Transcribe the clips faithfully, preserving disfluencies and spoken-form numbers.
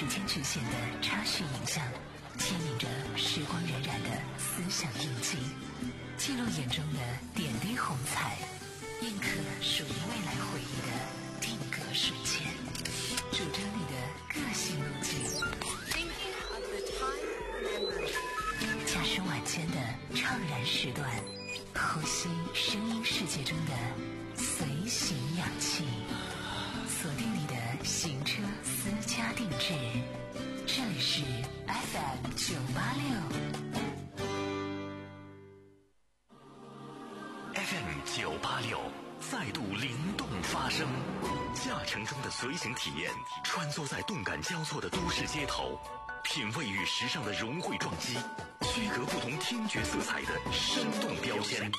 时间局限的插叙影像，牵引着时光荏苒的思想印记，记录眼中的点滴红彩，印刻属于未来回忆的定格瞬间，主张你的个性路径。驾驶晚间的怅然时段，呼吸声音世界中的随行氧气，锁定你的行车私家定制，这里是 F M 九八六 F M 九八六再度灵动发声，驾乘中的随行体验，穿梭在动感交错的都市街头，品味与时尚的融汇撞击，区隔不同听觉色彩的生动标签，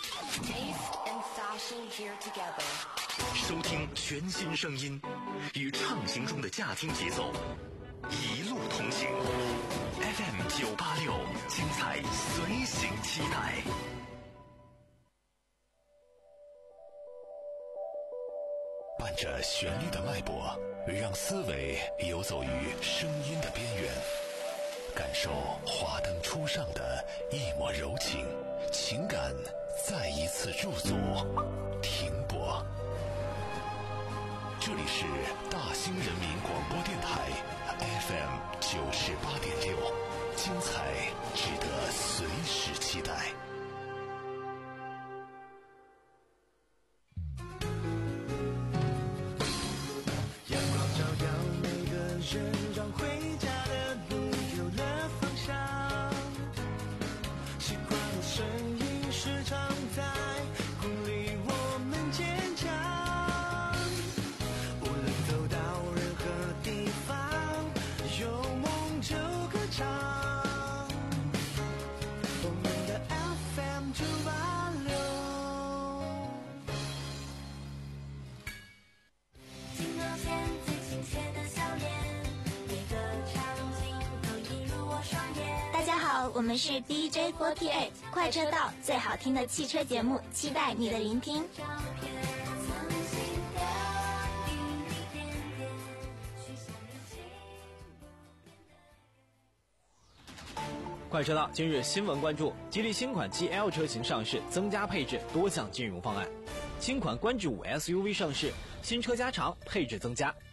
收听全新声音，与畅行中的驾听节奏一路同行。 F M 九八六精彩随行期待。伴着旋律的脉搏，让思维游走于声音的边缘，感受华灯初上的一抹柔情，情感再一次驻足停泊。这里是大兴人民广播电台 F M 九十八点六，精彩值得随时期待。 让回家的路有了方向，习惯的声音时常在鼓励我们坚强，无论走到任何地方，有梦就歌唱，我们的 F M 九八六。 听到现最亲切的笑脸，大家好，我们是 D J 四十八 快车道，最好听的汽车节目，期待你的聆听。 快车道今日新闻关注：吉利新款 G L 车型上市，增加配置，多项金融方案；新款观致五 S U V 上市，新车加长，配置增加。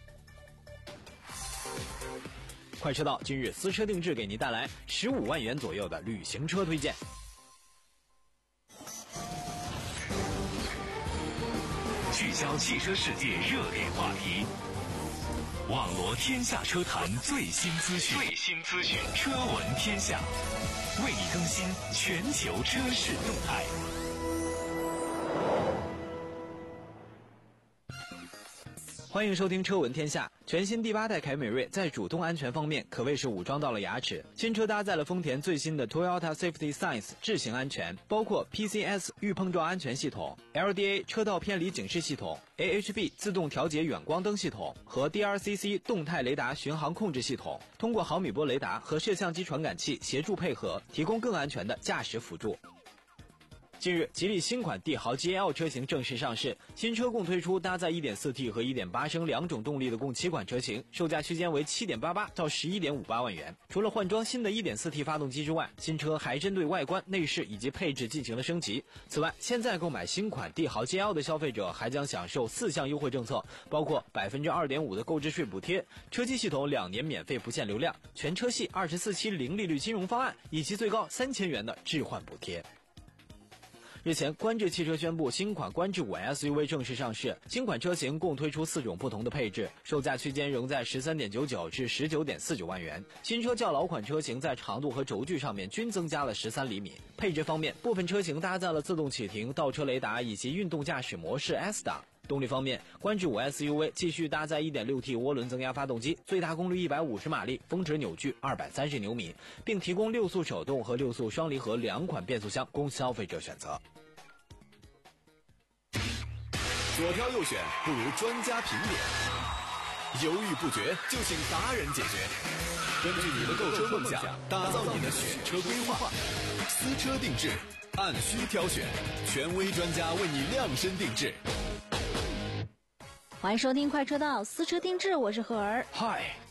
快车道今日私车定制给您带来十五万元左右的旅行车推荐。 聚焦汽车世界热点话题，网罗天下车坛最新资讯，最新资讯，车闻天下，为你更新全球车市动态。 欢迎收听车闻天下。全新第八代凯美瑞在主动安全方面可谓是武装到了牙齿，新车搭载了丰田最新的 Toyota Safety Sense 智行安全，包括 P C S 预碰撞安全系统、L D A 车道偏离警示系统、A H B 自动调节远光灯系统和 D R C C 动态雷达巡航控制系统，通过毫米波雷达和摄像机传感器协助配合，提供更安全的驾驶辅助。近日，吉利新款帝豪 G L 车型正式上市，新车共推出搭载 一点四 T 和 一点八 升两种动力的共七款车型，售价区间为 七点八八 到 十一点五八万元。除了换装新的 一点四 T 发动机之外，新车还针对外观、内饰以及配置进行了升级。此外，现在购买新款帝豪 G L 的消费者还将享受四项优惠政策，包括 百分之二点五 的购置税补贴、车机系统两年免费不限流量、全车系二十四期零利率金融方案以及最高三千元的置换补贴。日前，观致汽车宣布新款观致五 S U V 正式上市，新款车型共推出四种不同的配置，售价区间仍在 十三点九九 至 十九点四九万元。新车较老款车型在长度和轴距上面均增加了十三厘米。配置方面，部分车型搭载了自动启停、倒车雷达以及运动驾驶模式 S 档。动力方面，观致五 S U V 继续搭载 一点六 T 涡轮增压发动机，最大功率一百五十马力，峰值扭矩二百三十牛米，并提供六速手动和六速双离合两款变速箱供消费者选择。 左挑右选不如专家评点，犹豫不决就请达人解决。根据你的购车梦想，打造你的选车规划，私车定制，按需挑选，权威专家为你量身定制。 欢迎收听快车道私车定制，我是何儿。 嗨，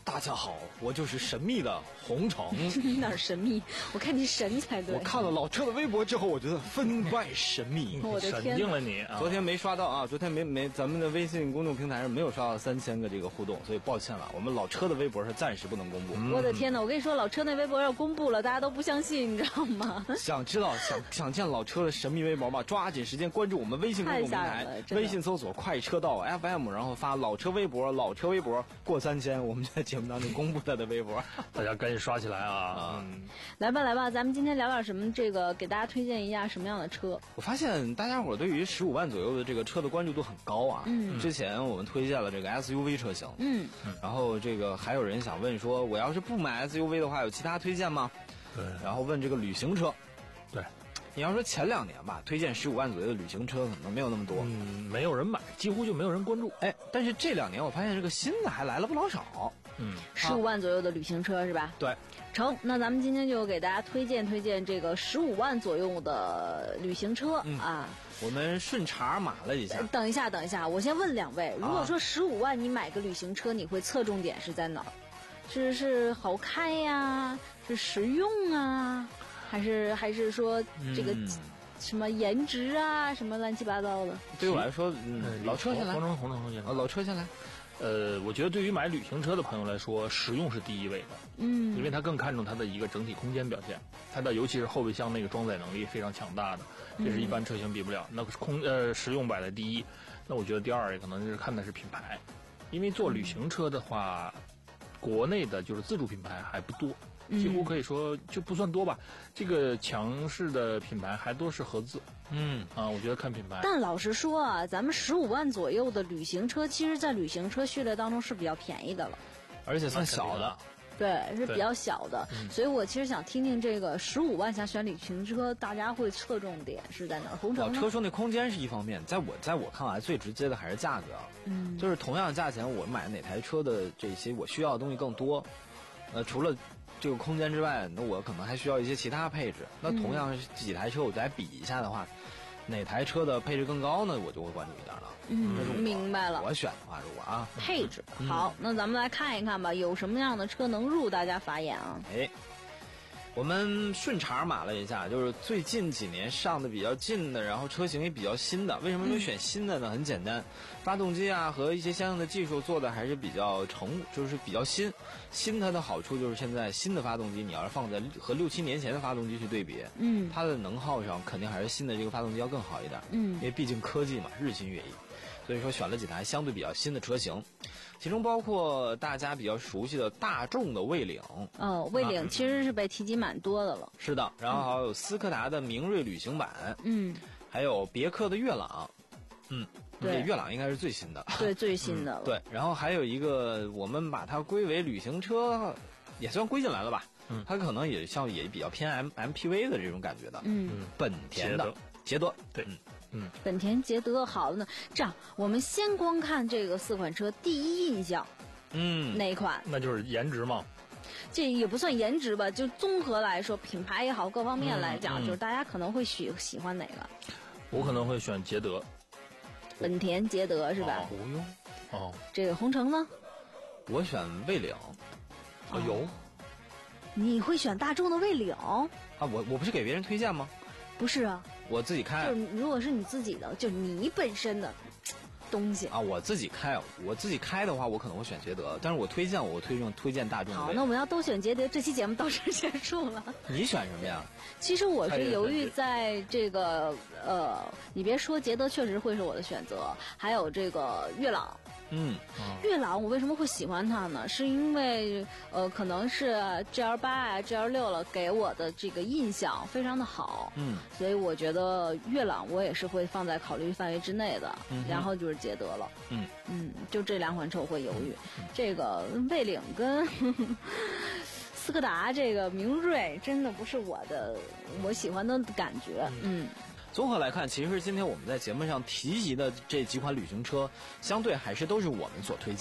大家好，我就是神秘的洪城。 哪儿神秘？我看你神才对。 我看了老车的微博之后，我觉得分外神秘。 我的天！ 神经了你啊！ 昨天没刷到啊，昨天没没咱们的微信公众平台上没有刷到三千个这个互动，所以抱歉了，我们老车的微博是暂时不能公布。 嗯、 我的天哪！我跟你说，老车那微博要公布了，大家都不相信，你知道吗？ 想知道想想见老车的神秘微博吗？抓紧时间关注我们微信公众平台，微信搜索快车道 F M， 然后发老车微博，老车微博过三千，我们就在节目当中公布他的微博， 大家赶紧刷起来啊！ 嗯，来吧来吧，咱们今天聊点什么？这个给大家推荐一下什么样的车？ 我发现大家伙对于十五万左右的这个车的关注度很高啊。 嗯， 之前我们推荐了这个 S U V 车型， 嗯， 然后这个还有人想问说，我要是不买 S U V 的话，有其他推荐吗？ 对， 然后问这个旅行车， 对。 你要说前两年吧，推荐十五万左右的旅行车可能没有那么多， 嗯，没有人买，几乎就没有人关注。 哎，但是这两年我发现这个新的还来了不老少。 嗯， 十五万左右的旅行车是吧？ 对， 成。那咱们今天就给大家推荐推荐这个十五万左右的旅行车、 嗯、 啊。 我们顺茬码了一下。 等一下，等一下，我先问两位，如果说十五万你买个旅行车，你会侧重点是在哪儿？是是好开呀，是实用啊，还是还是说这个？嗯什么颜值啊，什么乱七八糟的。 对我来说，嗯，老车先来， 红城红城先来。 老车先来。 呃，我觉得对于买旅行车的朋友来说，实用是第一位的。 嗯， 因为它更看重它的一个整体空间表现，它的尤其是后备箱那个装载能力非常强大的，这是一般车型比不了。那空呃实用摆在第一，那我觉得第二也可能就是看的是品牌，因为做旅行车的话，国内的就是自主品牌还不多。几乎可以说就不算多吧，这个强势的品牌还多是合资。 嗯啊，我觉得看品牌。 但老实说啊，咱们十五万左右的旅行车，其实在旅行车序列当中是比较便宜的了， 而且算小的。 对，是比较小的， 嗯、 所以我其实想听听这个十五万想选旅行车，大家会侧重点是在哪儿？红城呢？车说那空间是一方面，在我在我看来最直接的还是价格。 嗯， 就是同样的价钱，我买哪台车的这些我需要的东西更多。呃，除了这个空间之外，那我可能还需要一些其他配置。那同样几台车我再比一下的话，嗯、哪台车的配置更高呢？我就会关注一点了。 嗯，明白了。 我选的话，如果啊， 配置、 嗯、 好，那咱们来看一看吧，有什么样的车能入大家法眼啊？ 哎，我们顺茬码了一下，就是最近几年上的比较近的，然后车型也比较新的。为什么没有选新的呢？嗯、很简单，发动机啊和一些相应的技术做的还是比较成，就是比较新。新它的好处就是现在新的发动机，你要是放在和六七年前的发动机去对比， 嗯， 它的能耗上肯定还是新的这个发动机要更好一点， 嗯， 因为毕竟科技嘛，日新月异。所以说选了几台相对比较新的车型，其中包括大家比较熟悉的大众的蔚领。 哦，蔚领其实是被提及蛮多的了。 是的，然后还有斯柯达的明锐旅行版， 嗯， 还有别克的悦朗，嗯， 对， 悦朗应该是最新的， 对，最新的了、 嗯。对，然后还有一个我们把它归为旅行车，也算归进来了吧？ 嗯， 它可能也像也比较偏 M M P V 的这种感觉的， 嗯， 本田的捷德， 对， 嗯。 嗯， 本田捷德好呢。这样，我们先光看这个四款车第一印象， 嗯， 哪一款？ 那就是颜值嘛。 这也不算颜值吧，就综合来说，品牌也好，各方面来讲， 嗯嗯、 就是大家可能会喜喜欢哪个？ 我可能会选捷德。 本田捷德是吧？ 不用。哦， 这个红城呢？ 我选蔚领。 哦有。 你会选大众的蔚领？啊， 我我不是给别人推荐吗？ 不是啊。 我自己开， 就是如果是你自己的，就是你本身的东西啊，我自己开，我自己开的话，我可能会选捷德，但是我推荐我推荐推荐大众。 好，那我们要都选捷德，这期节目到这结束了。 你选什么呀？ 其实我是犹豫在这个呃，你别说捷德确实会是我的选择，还有这个悦朗。 嗯， 悦朗我为什么会喜欢它呢？是因为呃，可能是 G L 八 啊 G L 六了给我的这个印象非常的好， 嗯， 所以我觉得悦朗我也是会放在考虑范围之内的。嗯，然后就是捷德了， 嗯嗯，就这两款车我会犹豫。嗯、这个蔚领跟呵呵斯柯达这个明锐真的不是我的我喜欢的感觉，嗯。嗯综合来看，其实今天我们在节目上提及的这几款旅行车，相对还是都是我们所推荐的。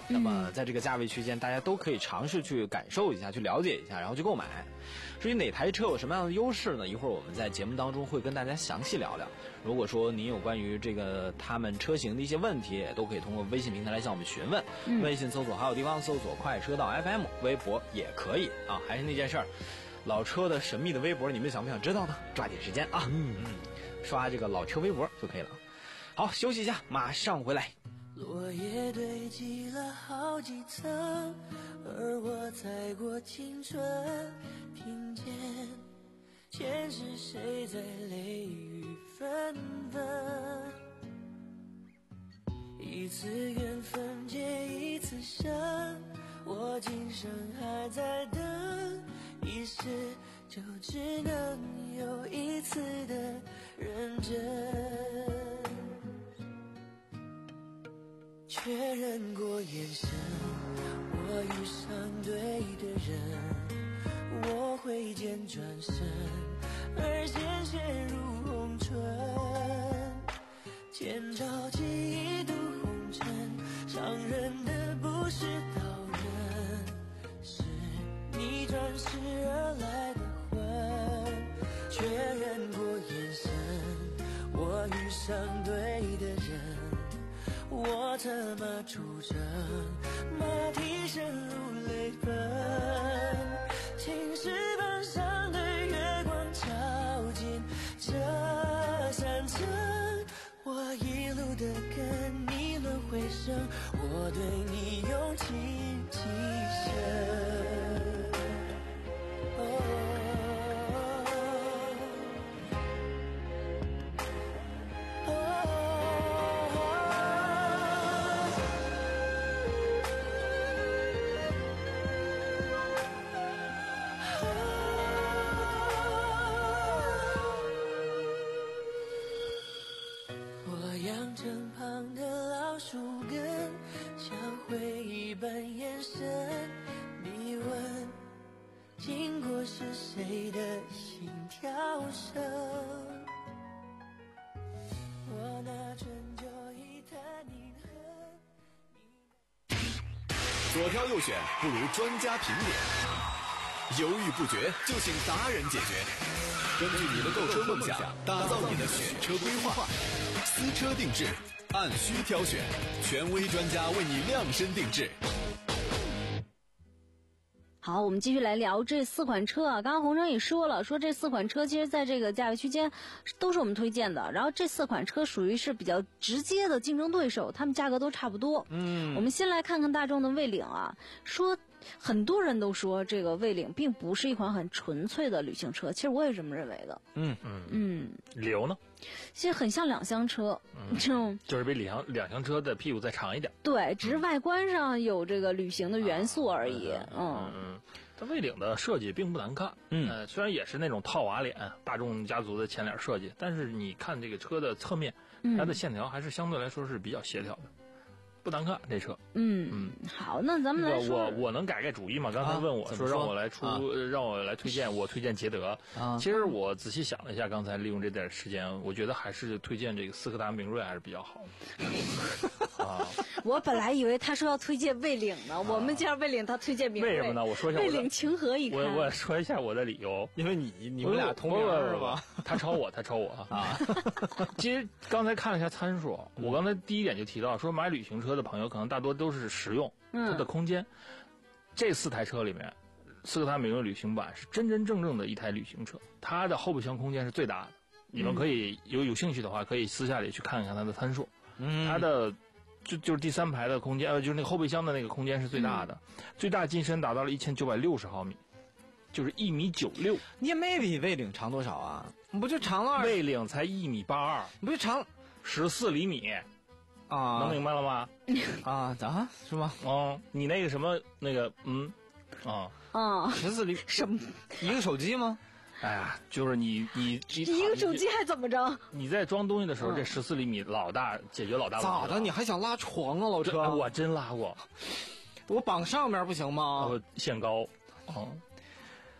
那么在这个价位区间，大家都可以尝试去感受一下，去了解一下，然后去购买。至于哪台车有什么样的优势呢？一会儿我们在节目当中会跟大家详细聊聊。如果说您有关于这个他们车型的一些问题，也都可以通过微信平台来向我们询问。嗯、微信搜索还有地方搜索快车道 F M， 微博也可以啊。还是那件事儿，老车的神秘的微博，你们想不想知道呢？抓紧时间啊！嗯嗯，刷这个老车微博就可以了。好，休息一下，马上回来。 落叶堆积了好几层，而我踩过青春，听见前世谁在泪雨纷纷，一次缘分结一次深，我今生还在等，一世就只能有一次的认真，确认过眼神，我遇上对的人，我挥剑转身，而鲜血如红唇，千朝记忆渡红尘，伤人的不是刀刃，是你转世而来的魂，确认过眼神，我遇上对的人，我策马出征，马蹄声如泪奔，青石板上的月光照进这山城，我一路的跟你轮回声，我对你用情极深。谁的心跳声，我拿春秋一叹宁恨。 左挑右选不如专家评点，犹豫不决就请达人解决。根据你的购车梦想，打造你的选车规划，私车定制，按需挑选，权威专家为你量身定制。 好，我们继续来聊这四款车啊。刚刚洪生也说了，说这四款车其实在这个价位区间都是我们推荐的。然后这四款车属于是比较直接的竞争对手，他们价格都差不多。嗯，我们先来看看大众的魏领啊，说很多人都说这个魏领并不是一款很纯粹的旅行车，其实我也这么认为的。 嗯嗯嗯，理由呢？ 其实很像两厢车， 嗯， 就就是比两厢两厢车的屁股再长一点。 对，只是外观上有这个旅行的元素而已。 嗯嗯嗯，它魏领的设计并不难看。嗯，呃，虽然也是那种套娃脸，大众家族的前脸设计，但是你看这个车的侧面，它的线条还是相对来说是比较协调的。不难看这车。 嗯嗯，好，那咱们来说， 我我能改改主意吗？刚才问我、啊、说让我来出、啊、让我来推荐，我推荐捷德。啊，其实我仔细想了一下，刚才利用这点时间，我觉得还是推荐这个斯柯达明锐还是比较好的。啊， 我本来以为他说要推荐魏领呢，啊、我们介绍魏领，他推荐明锐。 为什么呢？我说一下魏领情何以堪？ 我我说一下我的理由， 因为你你们俩同名是吧？ 他超我，他超我啊！其实刚才看了一下参数，我刚才第一点就提到说，买旅行车的朋友可能大多都是实用，它的空间。这四台车里面，斯柯达明锐旅行版是真真正正的一台旅行车，它的后备箱空间是最大的。你们可以有有兴趣的话，可以私下里去看看它的参数。嗯，它的就就是第三排的空间，呃，就是那个后备箱的那个空间是最大的，嗯、最大进深达到了一千九百六十毫米。就是一米九六， 你也没比魏领长多少啊？不就长了？ 魏领才一米八二， 不就长十四厘米啊？ 能明白了吗？ 啊，咋是吗？ 哦，你那个什么那个嗯啊啊， 十四厘什么？ 一个手机吗？ 哎呀，就是你你你一个手机还怎么着？ 你在装东西的时候，这十四厘米老大解决老大问题。 咋的？你还想拉床啊，老车？ 我真拉过， 我绑上面不行吗？ 我限高，哦。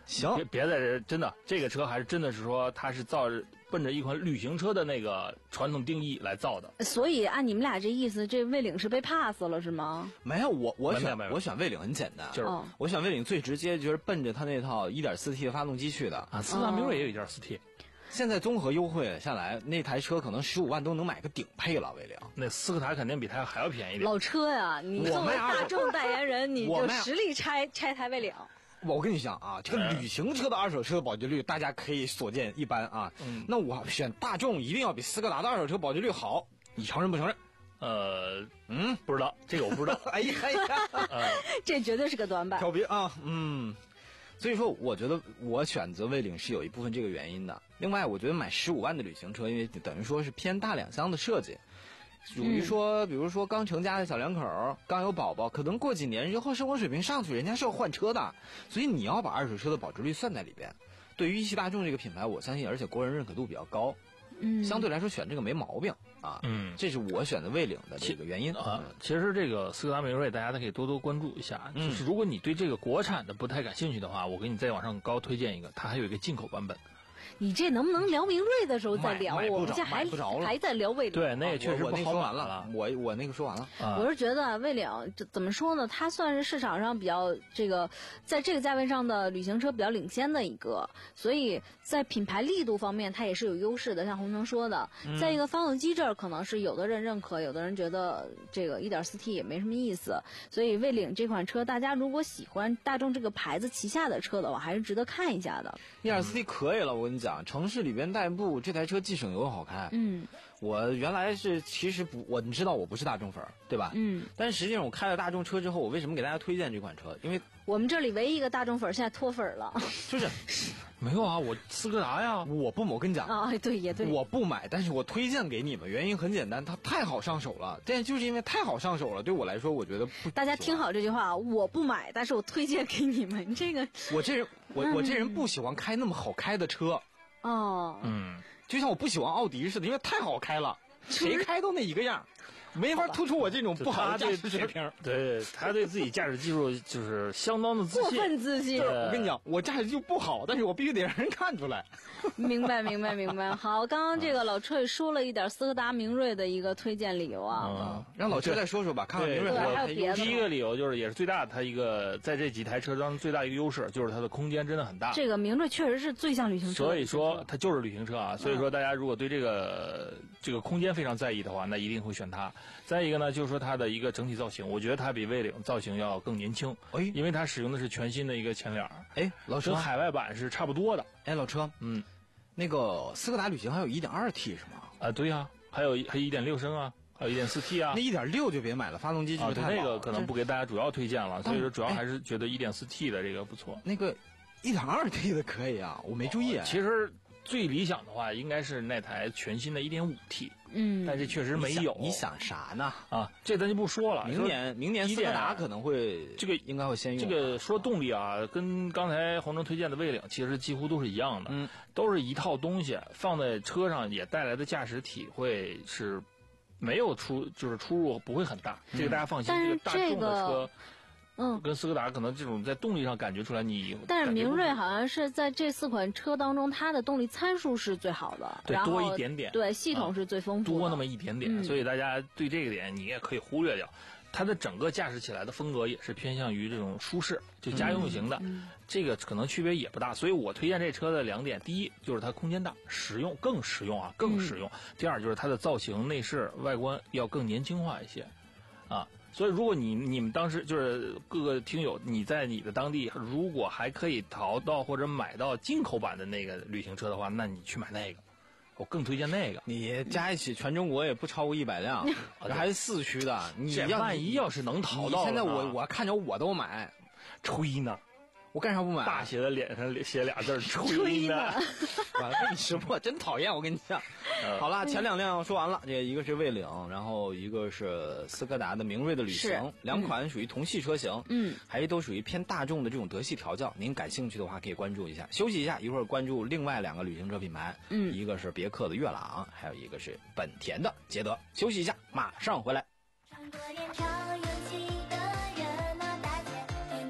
行， 别别在这真的，这个车还是真的是说它是造奔着一款旅行车的那个传统定义来造的。 所以按你们俩这意思，这魏领是被 pass 了是吗？ 没有，我我选没有没有我选魏领很简单， 就是哦我选魏领最直接，就是奔着它那套 一点四 T 的发动机去的。 啊，斯柯达明锐也有一点四 T， 现在综合优惠下来，那台车可能十五万都能买个顶配了，魏领。 那斯柯达肯定比它还要便宜点。 老车呀，你作为我卖二手大众代言人，你就我卖实力拆拆台魏领。 我跟你讲啊，这个旅行车的二手车的保值率，大家可以所见一斑啊。 嗯那我选大众一定要比斯柯达的二手车保值率好，你承认不承认？ 呃， 嗯， 不知道这个我不知道。 哎呀哎呀， 这绝对是个短板。 挑别啊，嗯。所以说，我觉得我选择魏领是有一部分这个原因的。另外，我觉得买十五万的旅行车，因为等于说是偏大两厢的设计，属于说，比如说刚成家的小两口，刚有宝宝，可能过几年以后生活水平上去，人家是要换车的，所以你要把二手车的保值率算在里边。对于一汽大众这个品牌，我相信，而且国人认可度比较高， 嗯， 相对来说选这个没毛病啊。 嗯， 这是我选择魏领的这个原因啊。其实这个斯柯达明锐，大家都可以多多关注一下。 嗯就是如果你对这个国产的不太感兴趣的话，我给你再往上高推荐一个，它还有一个进口版本。 你这能不能聊明锐的时候再聊？ 买买不着我们这还买不着了还在聊魏领。 对，那个确实我不好买我那说完了，我我那个说完了。 啊我是觉得魏领这怎么说呢？它算是市场上比较这个，在这个价位上的旅行车比较领先的一个，所以在品牌力度方面它也是有优势的。像洪成说的，在一个发动机这儿可能是有的人认可，有的人觉得这个 一点四 T 也没什么意思。所以魏领这款车，大家如果喜欢大众这个牌子旗下的车的话，还是值得看一下的。 一点四 T 可以了，我跟你讲，城市里边代步这台车既省油又好开。 嗯， 我原来是其实不，我你知道我不是大众粉，对吧？ 嗯。 但实际上我开了大众车之后，我为什么给大家推荐这款车？因为我们这里唯一一个大众粉现在脱粉了。 就是没有啊，我斯柯达呀， 我不，我跟你讲啊，对，也对， 我不买，但是我推荐给你们，原因很简单，它太好上手了。但就是因为太好上手了，对我来说，我觉得不。 大家听好这句话，我不买，但是我推荐给你们。这个我这人，我我这人不喜欢开那么好开的车。 哦， 嗯， 就像我不喜欢奥迪似的，因为太好开了，谁开都那一个样，没法突出我这种不好的驾驶水平。 对，他对自己驾驶技术就是相当的自信， 过分自信。 我跟你讲，我驾驶技术不好，但是我必须得让人看出来。 明白，明白，明白。好，刚刚这个老车也说了一点斯柯达明锐的一个推荐理由啊， 嗯， 让老车再说说吧，看看明锐对还有别的第一个理由就是也是最大的，它一个在这几台车当中最大一个优势就是它的空间真的很大。 这个明锐确实是最像旅行车， 所以说它就是旅行车啊。所以说大家如果对这个这个空间非常在意的话，那一定会选它。再一个呢，就是说它的一个整体造型，我觉得它比魏领造型要更年轻， 哎， 因为它使用的是全新的一个前脸， 哎，老车跟海外版是差不多的。 哎，老车， 嗯， 那个斯柯达旅行还有 一点二 T 是吗？ 啊，对呀、啊，还有还有一点六升啊，还有一点四 T 啊。 那一点六就别买了，发动机就是啊，对， 太老了。 那个可能不给大家主要推荐了，所以说主要哎还是觉得一点四 T 的这个不错。 那个一点二 T 的可以啊，我没注意、 哦。其实最理想的话，应该是那台全新的一点五 T。 嗯， 但是确实没有。 你想啥呢？ 啊，这咱就不说了。 明年明年斯柯达可能会这个应该会先用。 这个说动力啊，跟刚才洪征推荐的魏领其实几乎都是一样的， 嗯， 都是一套东西，放在车上也带来的驾驶体会是没有出就是出入不会很大， 嗯、 这个大家放心。 但是这个大众的车。 嗯， 跟斯柯达可能这种在动力上感觉出来你， 但是明锐好像是在这四款车当中，它的动力参数是最好的， 对， 然后多一点点， 对，系统是最丰富的， 啊、多那么一点点、嗯，所以大家对这个点你也可以忽略掉。它的整个驾驶起来的风格也是偏向于这种舒适，就家用型的， 嗯嗯、 这个可能区别也不大。所以我推荐这车的两点：第一就是它空间大，实用，更实用啊，更实用； 嗯、 第二就是它的造型、内饰、外观要更年轻化一些，啊。所以，如果你你们当时就是各个听友，你在你的当地如果还可以淘到或者买到进口版的那个旅行车的话，那你去买那个，我更推荐那个。 你加一起全中国也不超过一百辆，这还是四驱的。你要万一要是能淘到， 现在我我看着我都买， 吹呢。 我干啥不买？ 大写的脸上写俩字儿吹呢。 完了，被你识破，真讨厌！我跟你讲。 呃、 好了，前两辆说完了，这一个是魏领，然后一个是斯柯达的明锐的旅行，两款属于同系车型， 嗯， 还都属于偏大众的这种德系调教。您感兴趣的话，可以关注一下。休息一下，一会儿关注另外两个旅行车品牌， 嗯， 一个是别克的悦朗，还有一个是本田的捷德。休息一下，马上回来。 你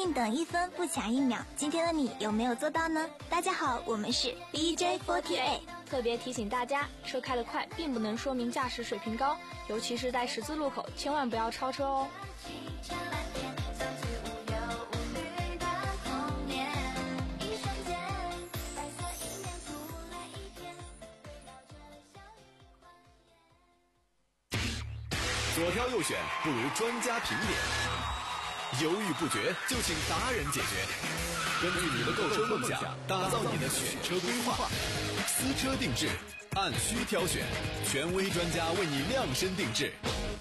宁等一分不卡一秒，今天的你有没有做到呢？大家好，我们是 D J 四十八。 特别提醒大家，车开得快并不能说明驾驶水平高，尤其是在十字路口，千万不要超车哦。 左挑右选不如专家评点，犹豫不决就请达人解决。根据你的购车梦想，打造你的选车规划，私车定制，按需挑选，权威专家为你量身定制。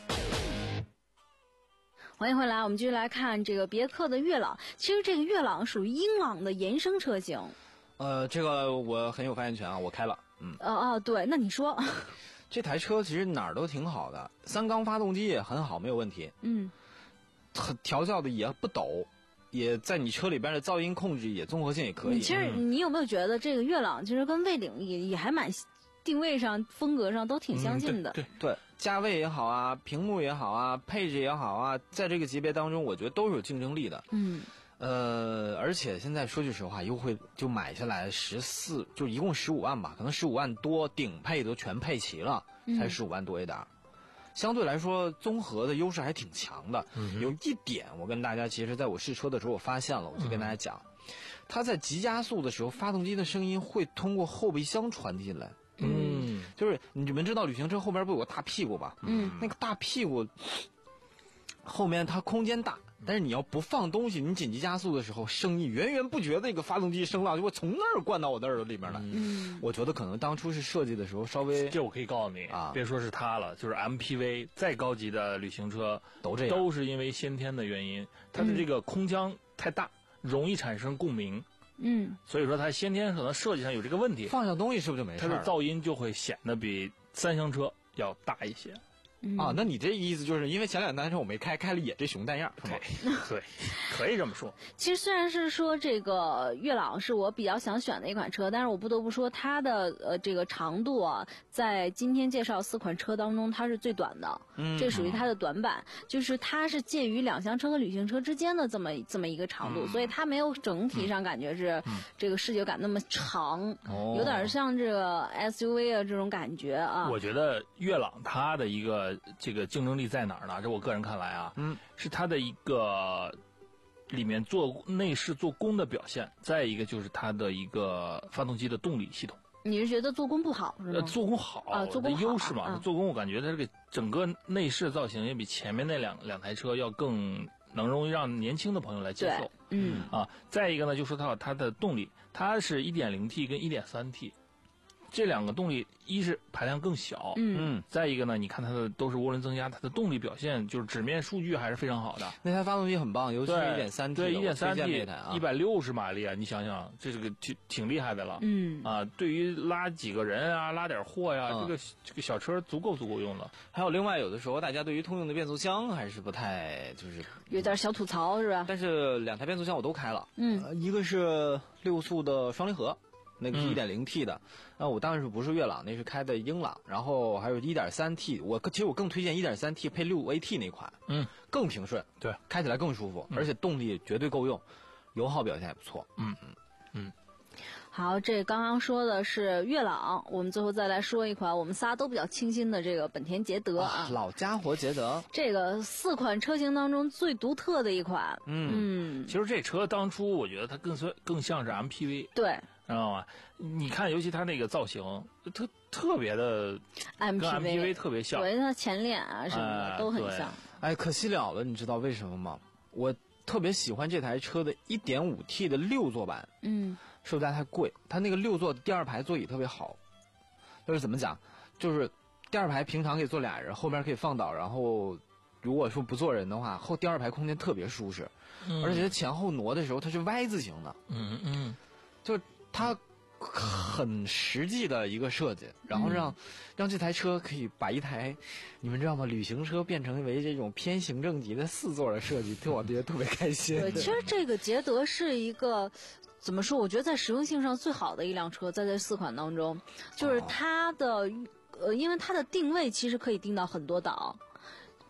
欢迎回来，我们继续来看这个别克的悦朗。其实这个悦朗属于英朗的延伸车型。 呃，这个我很有发言权啊，我开了。嗯。 哦哦，对，那你说。 这台车其实哪儿都挺好的，三缸发动机也很好，没有问题。 嗯， 调教的也不抖，也在你车里边的噪音控制也综合性也可以。 其实你有没有觉得这个悦朗其实跟蔚领也也还蛮定位上、风格上都挺相近的？ 嗯、对 对, 对，价位也好啊，屏幕也好啊，配置也好啊，在这个级别当中，我觉得都是有竞争力的。 嗯。 呃，而且现在说句实话，优惠就买下来十四，就一共十五万吧，可能十五万多，顶配都全配齐了，才十五万多一点、嗯、相对来说，综合的优势还挺强的。嗯、有一点，我跟大家其实在我试车的时候我发现了，我就跟大家讲，嗯、它在急加速的时候，发动机的声音会通过后备箱传递进来。嗯，就是你们知道旅行车后边不有个大屁股吧？嗯，那个大屁股后面它空间大。但是你要不放东西，你紧急加速的时候，声音源源不绝的一个发动机声浪就会从那儿灌到我的耳朵里面来。嗯，我觉得可能当初是设计的时候稍微…… 这我可以告诉你啊，别说是它了，就是 M P V 再高级的旅行车都这样， 都是因为先天的原因，它的这个空腔太大，嗯、容易产生共鸣。 嗯， 所以说它先天可能设计上有这个问题， 放下东西是不是就没事？ 它的噪音就会显得比三厢车要大一些。 嗯、 啊，那你这意思就是因为前两台车我没开，开了也这熊蛋样，是吗？ 对，可以这么说。 其实虽然是说这个悦朗是我比较想选的一款车，但是我不得不说它的呃这个长度啊，在今天介绍四款车当中它是最短的，嗯，这属于它的短板，就是它是介于两厢车和旅行车之间的这么这么一个长度，嗯、所以它没有整体上感觉是这个视觉感那么长，嗯、有点像这个 S U V 啊这种感觉啊。 我觉得悦朗它的一个这个竞争力在哪儿呢？这我个人看来啊，嗯，是它的一个里面做内饰做工的表现，再一个就是它的一个发动机的动力系统。 你是觉得做工不好是吗？ 呃，做工好啊，做工好优势嘛。啊、做工我感觉它这个整个内饰造型也比前面那两两台车要更能容易让年轻的朋友来接受。 嗯啊，再一个呢，就说到它的动力，它是 一点零 T 跟 一点三 T。这两个动力，一是排量更小， 嗯， 再一个呢，你看它的都是涡轮增压，它的动力表现就是纸面数据还是非常好的。 那台发动机很棒，尤其是 一点三 T， 对 一点三 T 一百六十马力啊，你想想，这是个挺挺厉害的了。 嗯啊，对于拉几个人啊，拉点货呀、啊，嗯、这个这个小车足够足够用了。 还有另外有的时候，大家对于通用的变速箱还是不太就是有点小吐槽是吧？ 但是两台变速箱我都开了， 嗯， 呃、一个是六速的双离合。那个是 一点零 T 的，那、嗯、我当时不是悦朗，那是开的英朗，然后还有 一点三 T， 我其实我更推荐 一点三 T 配 六 A T 那款， 嗯， 更平顺， 对， 开起来更舒服，嗯、而且动力绝对够用，油耗表现也不错， 嗯嗯嗯。 好，这刚刚说的是悦朗，我们最后再来说一款我们仨都比较清新的这个本田捷德啊， 老家伙捷德， 这个四款车型当中最独特的一款。 嗯嗯， 其实这车当初我觉得它更算更像是 M P V， 对， 知道吗？你看，尤其它那个造型，特特别的 M P V， 跟 M P V 特别像， 对，它前脸啊什么的、 哎、 都很像。 哎，可惜了了，你知道为什么吗？我特别喜欢这台车的 一点五 T 的六座版， 嗯。 售价太贵，它那个六座第二排座椅特别好，就是怎么讲，就是第二排平常可以坐俩人，后边可以放倒，然后如果说不坐人的话，后第二排空间特别舒适，嗯、而且它前后挪的时候它是 Y 字形的， 嗯嗯， 就是它很实际的一个设计，然后让、嗯、让这台车可以把一台你们知道吗旅行车变成为这种偏行政级的四座的设计，对我觉得特别开心。 对，其实这个捷德是一个。怎么说？我觉得在实用性上最好的一辆车，在这四款当中，就是它的，呃，因为它的定位其实可以定到很多档，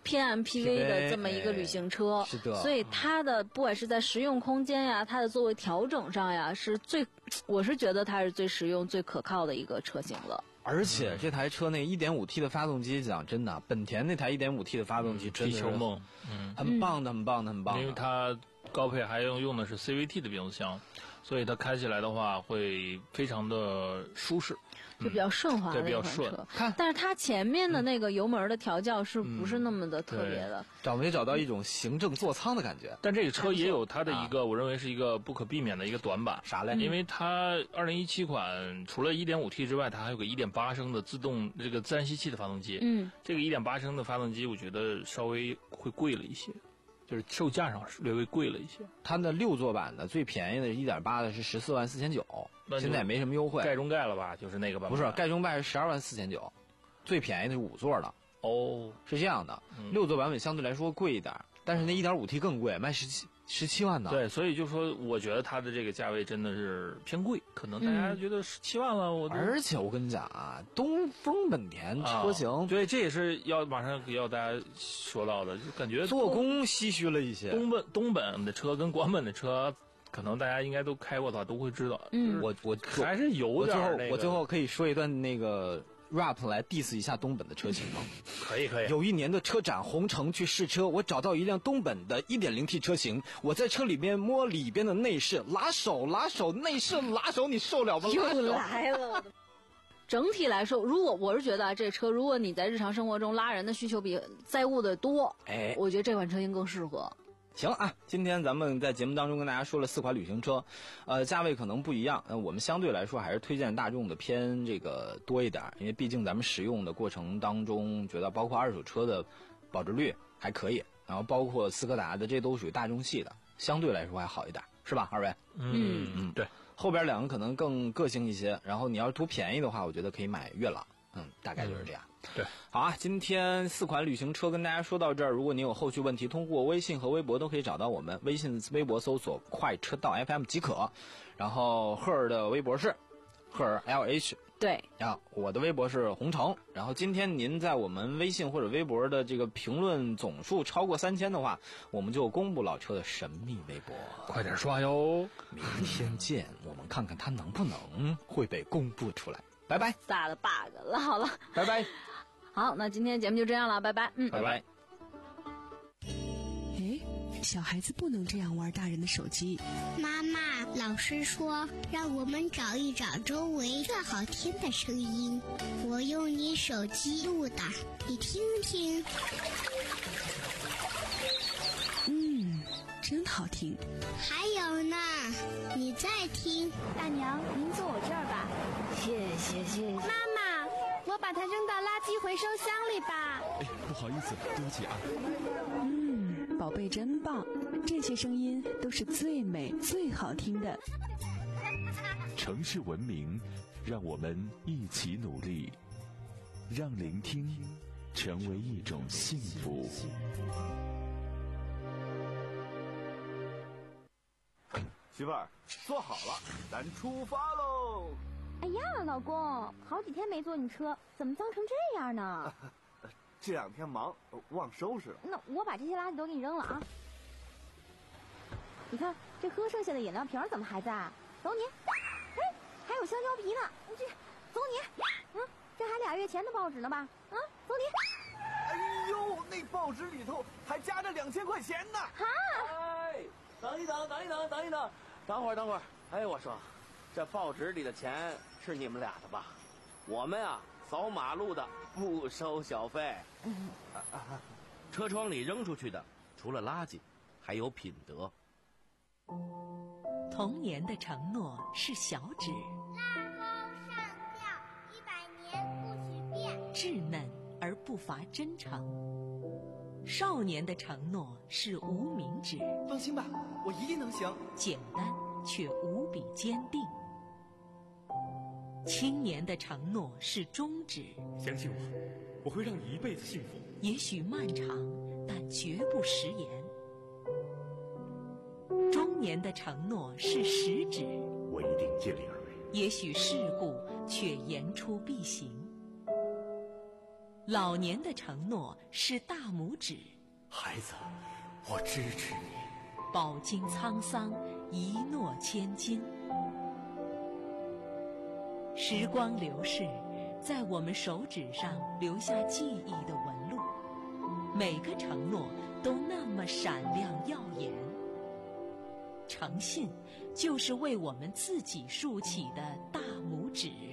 偏 M P V 的这么一个旅行车， 是的， 所以它的不管是在实用空间呀，它的座位调整上呀，是最，我是觉得它是最实用、最可靠的一个车型了。 而且这台车那 一点五 T 的发动机，讲真的，本田那台 一点五 T 的发动机真的是地球梦，嗯， 很棒的，很棒的，很棒的。 因为它高配还用用的是 C V T 的变速箱，所以它开起来的话会非常的舒适， 就比较顺滑的对，比一款较顺车。但是它前面的那个油门的调教是不是那么的特别的？ 找没找到一种行政座舱的感觉？ 但这个车也有它的一个，我认为是一个不可避免的一个短板。 啥嘞？ 因为它二零一七款除了 一点五 T 之外，它还有个一点八升的自动这个自然吸气的发动机。 嗯， 这个一点八升的发动机，我觉得稍微会贵了一些。就是售价上略微贵了一些， 它的六座版的最便宜的 一点八 的是十四万四千九，现在也没什么优惠。 盖中盖了吧？就是那个版本。 不是，盖中盖是十二万四千九，最便宜的是五座的。 哦， 是这样的， 嗯、 六座版本相对来说贵一点，但是那 一点五 T 更贵，卖十七十七万呢。 对，所以就说，我觉得它的这个价位真的是偏贵，可能大家觉得十七万了，我。 而且我跟你讲啊，东风本田车型， 啊、对，这也是要马上要大家说到的，就感觉做工唏嘘了一些。 东本东本的车跟广本的车，可能大家应该都开过的话都会知道。 嗯， 我我还是有点、那个、 我最后我最后可以说一段那个。rap 来 diss 一下东本的车型吗？ 可以可以。 有一年的车展红城去试车，我找到一辆东本的 一点零 T 车型，我在车里面摸里边的内饰，拉手拉手，内饰拉手，你受了吗？ 又来了。整体来说，如果我是觉得啊，这车如果你在日常生活中拉人的需求比载物的多， 哎， 我觉得这款车型更适合。 行啊，今天咱们在节目当中跟大家说了四款旅行车，呃，价位可能不一样，呃，我们相对来说还是推荐大众的偏这个多一点，因为毕竟咱们使用的过程当中，觉得包括二手车的保值率还可以，然后包括斯柯达的，这都属于大众系的，相对来说还好一点，是吧，二位？ 嗯嗯，对， 后边两个可能更个性一些，然后你要是图便宜的话，我觉得可以买月朗，嗯，大概就是这样。 嗯对， 好啊，今天四款旅行车跟大家说到这儿。如果你有后续问题，通过微信和微博都可以找到我们。微信、微博搜索“快车道 F M” 即可。然后赫尔的微博是赫尔 L H， 对， 然后我的微博是红城。然后今天您在我们微信或者微博的这个评论总数超过三千的话，我们就公布老车的神秘微博， 快点刷哟！ 明天见，我们看看它能不能会被公布出来。拜拜， 大的 bug 了，好了， 拜拜。 好，那今天节目就这样了，拜拜，嗯， 拜拜。 哎，小孩子不能这样玩大人的手机。 妈妈，老师说让我们找一找周围最好听的声音，我用你手机录的，你听听。 嗯，真好听。 还有呢，你再听。 大娘，您坐我这儿吧。 谢谢谢谢。 妈妈，我把它扔到垃圾回收箱里吧。 哎，不好意思，对不起啊。 嗯，宝贝真棒，这些声音都是最美最好听的。 城市文明，让我们一起努力，让聆听成为一种幸福。 媳妇儿，坐好了，咱出发喽！ 哎呀，老公，好几天没坐你车，怎么脏成这样呢？ 这两天忙，忘收拾了。 那我把这些垃圾都给你扔了啊！你看，这喝剩下的饮料瓶怎么还在？走你！哎，还有香蕉皮呢，这走你！嗯，这还俩月前的报纸呢吧？啊，走你！ 哎呦，那报纸里头还夹着两千块钱呢！ 哈！ 哎，等一等，等一等，等一等，等会儿，等会儿。哎，我说，这报纸里的钱是你们俩的吧？我们啊，扫马路的不收小费。 嗯啊啊、车窗里扔出去的，除了垃圾，还有品德。 童年的承诺是小指， 拉钩上吊，一百年不许变。 稚嫩而不乏真诚。少年的承诺是无名指， 放心吧，我一定能行。 简单却无比坚定。青年的承诺是中指， 相信我，我会让你一辈子幸福。 也许漫长，但绝不食言。中年的承诺是食指， 我一定尽力而为。 也许世故，却言出必行。 老年的承诺是大拇指。 孩子，我支持你。 饱经沧桑，一诺千金。时光流逝，在我们手指上留下记忆的纹路，每个承诺都那么闪亮耀眼。诚信就是为我们自己竖起的大拇指。